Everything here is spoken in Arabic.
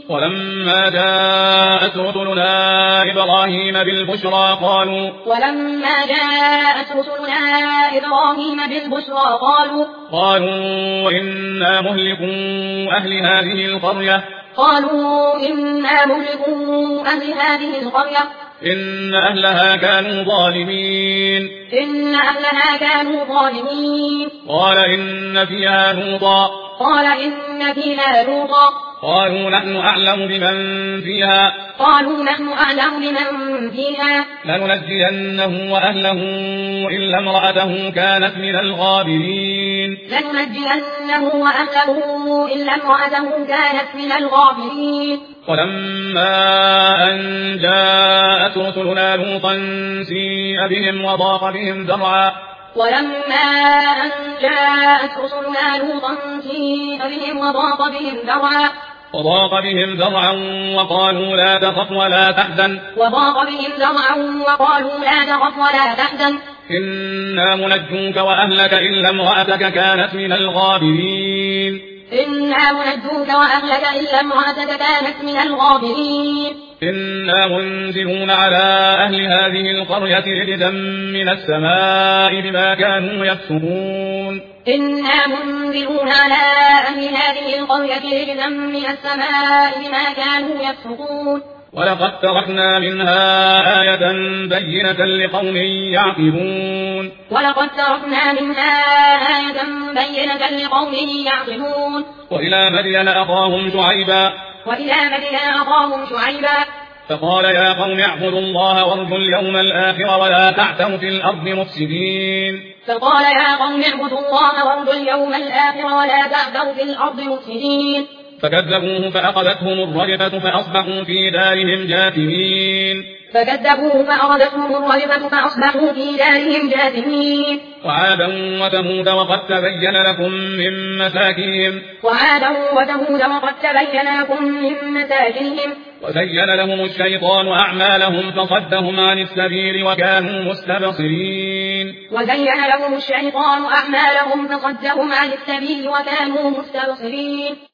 ولما جاءت رسلنا إبراهيم بالبشرى قالوا إنا مهلكو أهل هذه القرية إن أهلها كانوا ظالمين قال إن فيها لوطا قالوا نحن أعلم بمن فيها لننجينه وأهله إلا امرأته كانت من الغابرين ولما أن جاءت رسلنا لوطا سيء بهم وضاق بهم ذرعا وقالوا لا تخف ولا تحزن إنا منجوك وأهلك إلا امرأتك كانت من الغابرين إنا منزلون على أهل هذه القرية رجزا من السماء بما كانوا يفسقون ولقد تركنا منها آية بينة لقوم يعقلون وإلى مدين أخاهم شعيبا فقال يا قوم اعبدوا الله وارجوا اليوم الآخر ولا تعثوا في الأرض مفسدين فكذبوه فأخذتهم الرجفة فأصبحوا في دارهم جاثمين وعادا وثمود وقد تبين لكم من مساكنهم وزين لهم الشيطان أعمالهم فصدهم عن السبيل وكانوا مستبصرين